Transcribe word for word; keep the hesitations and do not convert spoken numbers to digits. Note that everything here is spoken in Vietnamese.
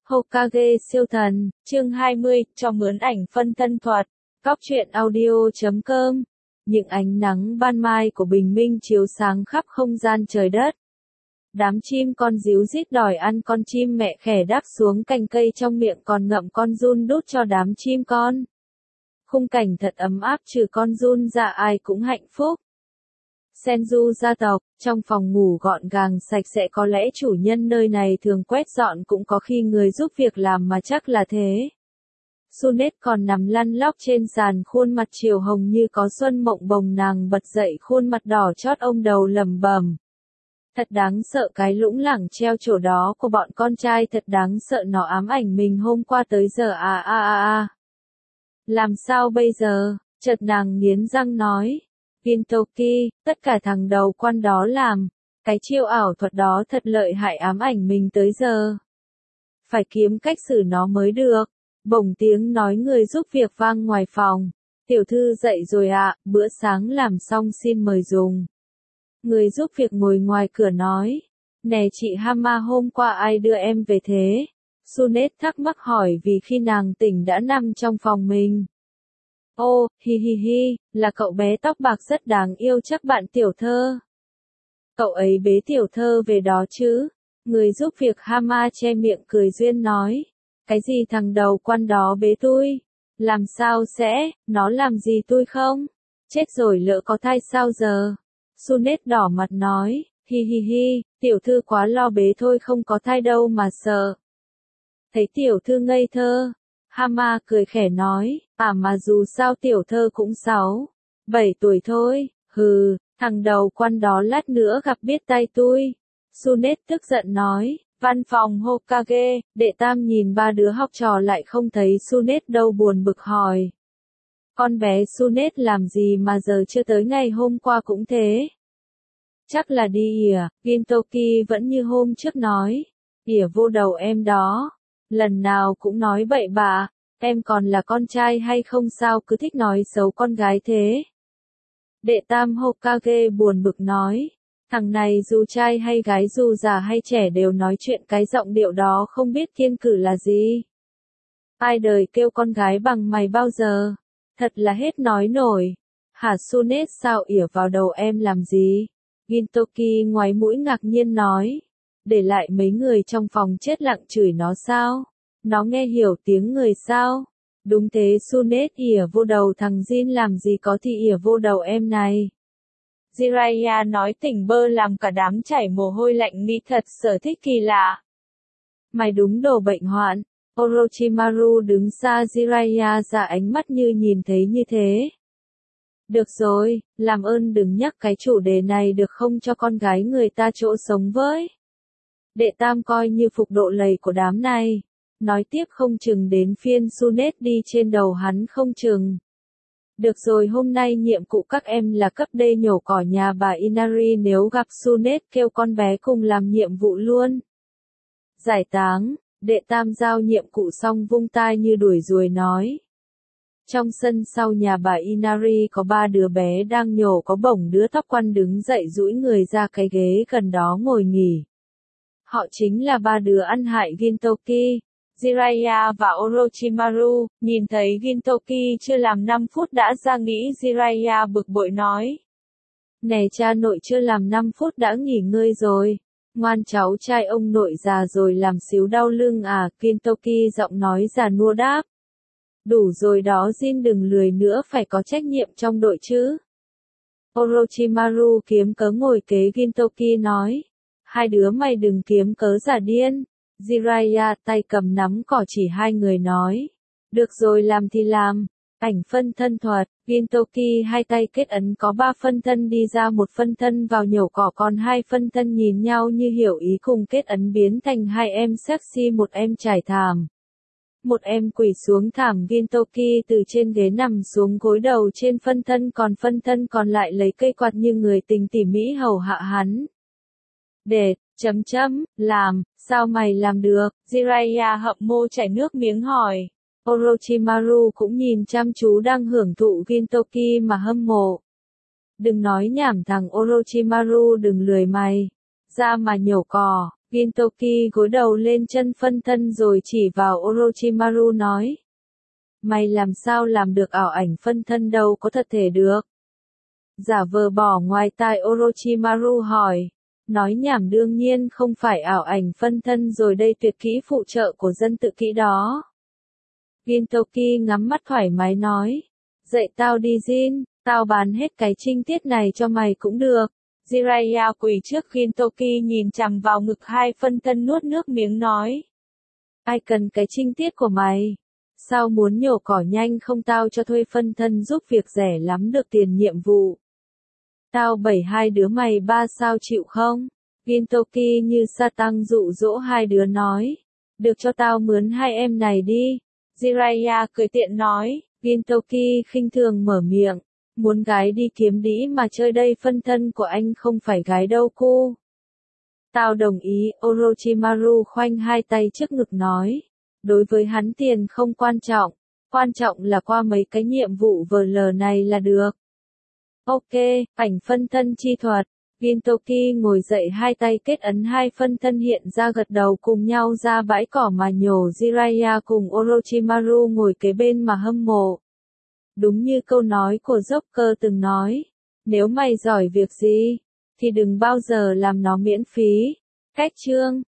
Hokage siêu thần, chương hai mươi, cho mướn ảnh phân thân thuật, Cóc truyện audio chấm com. Những ánh nắng ban mai của bình minh chiếu sáng khắp không gian trời đất. Đám chim con ríu rít đòi ăn con chim mẹ khẻ đáp xuống cành cây trong miệng còn ngậm con giun đút cho đám chim con. Khung cảnh thật ấm áp, trừ con giun ra ai cũng hạnh phúc. Senju gia tộc, trong phòng ngủ gọn gàng sạch sẽ, có lẽ chủ nhân nơi này thường quét dọn, cũng có khi người giúp việc làm mà chắc là thế. Sunet còn nằm lăn lóc trên sàn, khuôn mặt chiều hồng như có xuân mộng bồng, nàng bật dậy, khuôn mặt đỏ chót ôm đầu lẩm bẩm. Thật đáng sợ cái lũng lẳng treo chỗ đó của bọn con trai, thật đáng sợ, nó ám ảnh mình hôm qua tới giờ à à à à. Làm sao bây giờ, chợt nàng nghiến răng nói. Gintoki, tất cả thằng đầu quan đó làm, cái chiêu ảo thuật đó thật lợi hại, ám ảnh mình tới giờ. Phải kiếm cách xử nó mới được. Bỗng tiếng nói người giúp việc vang ngoài phòng. Tiểu thư dậy rồi ạ, bữa sáng làm xong xin mời dùng. Người giúp việc ngồi ngoài cửa nói. Nè chị Hama, hôm qua ai đưa em về thế? Sunet thắc mắc hỏi vì khi nàng tỉnh đã nằm trong phòng mình. Ô, hi hi hi, là cậu bé tóc bạc rất đáng yêu, chắc bạn Tiểu Thơ. Cậu ấy bế Tiểu Thơ về đó chứ? Người giúp việc Hama che miệng cười duyên nói. Cái gì thằng đầu quan đó bế tôi? Làm sao sẽ, nó làm gì tôi không? Chết rồi, lỡ có thai sao giờ? Sunet đỏ mặt nói, hi hi hi, Tiểu Thư quá lo bế thôi, không có thai đâu mà sợ. Thấy Tiểu Thư ngây thơ. Hama cười khẽ nói, à mà dù sao Tiểu Thơ cũng sáu, bảy tuổi thôi, hừ, thằng đầu quan đó lát nữa gặp biết tay tôi. Sunet tức giận nói, văn phòng Hokage, đệ tam nhìn ba đứa học trò lại không thấy Sunet đâu, buồn bực hỏi. Con bé Sunet làm gì mà giờ chưa tới, ngày hôm qua cũng thế. Chắc là đi ỉa, Gintoki vẫn như hôm trước nói, ỉa vô đầu em đó. Lần nào cũng nói bậy bạ, em còn là con trai hay không sao cứ thích nói xấu con gái thế. Đệ tam Hokage buồn bực nói, thằng này dù trai hay gái, dù già hay trẻ đều nói chuyện cái giọng điệu đó, không biết thiên cử là gì. Ai đời kêu con gái bằng mày bao giờ, thật là hết nói nổi. Hả Sunet, sao ỉa vào đầu em làm gì? Gintoki ngoáy mũi ngạc nhiên nói. Để lại mấy người trong phòng chết lặng chửi nó sao? Nó nghe hiểu tiếng người sao? Đúng thế Sunet, ỉa vô đầu thằng Jin làm gì có thì ỉa vô đầu em này. Jiraiya nói tỉnh bơ làm cả đám chảy mồ hôi lạnh, nghĩ thật sở thích kỳ lạ. Mày đúng đồ bệnh hoạn. Orochimaru đứng xa Jiraiya ra, ánh mắt như nhìn thấy như thế. Được rồi, làm ơn đừng nhắc cái chủ đề này được không, cho con gái người ta chỗ sống với. Đệ tam coi như phục độ lầy của đám này. Nói tiếp không chừng đến phiên Sunet đi trên đầu hắn không chừng. Được rồi, hôm nay nhiệm vụ các em là cấp D nhổ cỏ nhà bà Inari, nếu gặp Sunet kêu con bé cùng làm nhiệm vụ luôn. Giải táng, đệ tam giao nhiệm vụ xong vung tay như đuổi ruồi nói. Trong sân sau nhà bà Inari có ba đứa bé đang nhổ có bổng, đứa tóc quăn đứng dậy duỗi người ra cái ghế gần đó ngồi nghỉ. Họ chính là ba đứa ăn hại Gintoki. Jiraiya và Orochimaru, nhìn thấy Gintoki chưa làm năm phút đã ra nghỉ, Jiraiya bực bội nói. Nè cha nội, chưa làm năm phút đã nghỉ ngơi rồi. Ngoan cháu trai ông nội già rồi làm xíu đau lưng à, Gintoki giọng nói già nua đáp. Đủ rồi đó Jin, đừng lười nữa, phải có trách nhiệm trong đội chứ. Orochimaru kiếm cớ ngồi kế Gintoki nói. Hai đứa mày đừng kiếm cớ giả điên. Jiraiya tay cầm nắm cỏ chỉ hai người nói. Được rồi, làm thì làm. Ảnh phân thân thuật, Gintoki hai tay kết ấn, có ba phân thân đi ra, một phân thân vào nhổ cỏ, còn hai phân thân nhìn nhau như hiểu ý cùng kết ấn biến thành hai em sexy, một em trải thảm. Một em quỳ xuống thảm. Gintoki từ trên ghế nằm xuống gối đầu trên phân thân, còn phân thân còn lại lấy cây quạt như người tình tỉ mỉ hầu hạ hắn. Để, chấm chấm, làm, sao mày làm được? Jiraiya hậm môi chảy nước miếng hỏi. Orochimaru cũng nhìn chăm chú đang hưởng thụ Gintoki mà hâm mộ. Đừng nói nhảm thằng Orochimaru, đừng lười mày. Ra mà nhổ cỏ. Gintoki gối đầu lên chân phân thân rồi chỉ vào Orochimaru nói. Mày làm sao làm được ảo ảnh phân thân đâu có thật thể được. Giả vờ bỏ ngoài tai Orochimaru hỏi. Nói nhảm đương nhiên không phải ảo ảnh phân thân rồi đây tuyệt kỹ phụ trợ của dân tự kỹ đó. Gintoki ngắm mắt thoải mái nói. Dạy tao đi Jin, tao bán hết cái trinh tiết này cho mày cũng được. Jiraiya quỳ trước Gintoki nhìn chằm vào ngực hai phân thân nuốt nước miếng nói. Ai cần cái trinh tiết của mày? Sao muốn nhổ cỏ nhanh không tao cho thuê phân thân giúp việc rẻ lắm được tiền nhiệm vụ. Tao bảy hai đứa mày ba sao chịu không? Gintoki như sa tăng dụ dỗ hai đứa nói. Được cho tao mướn hai em này đi. Jiraiya cười tiện nói. Gintoki khinh thường mở miệng. Muốn gái đi kiếm đĩ mà chơi đây phân thân của anh không phải gái đâu cô. Tao đồng ý, Orochimaru khoanh hai tay trước ngực nói. Đối với hắn tiền không quan trọng, quan trọng là qua mấy cái nhiệm vụ vờ lờ này là được. Ok, ảnh phân thân chi thuật. Gintoki ngồi dậy hai tay kết ấn hai phân thân hiện ra gật đầu cùng nhau ra bãi cỏ mà nhổ. Jiraiya cùng Orochimaru ngồi kế bên mà hâm mộ. Đúng như câu nói của Joker từng nói, nếu mày giỏi việc gì, thì đừng bao giờ làm nó miễn phí. Cách chương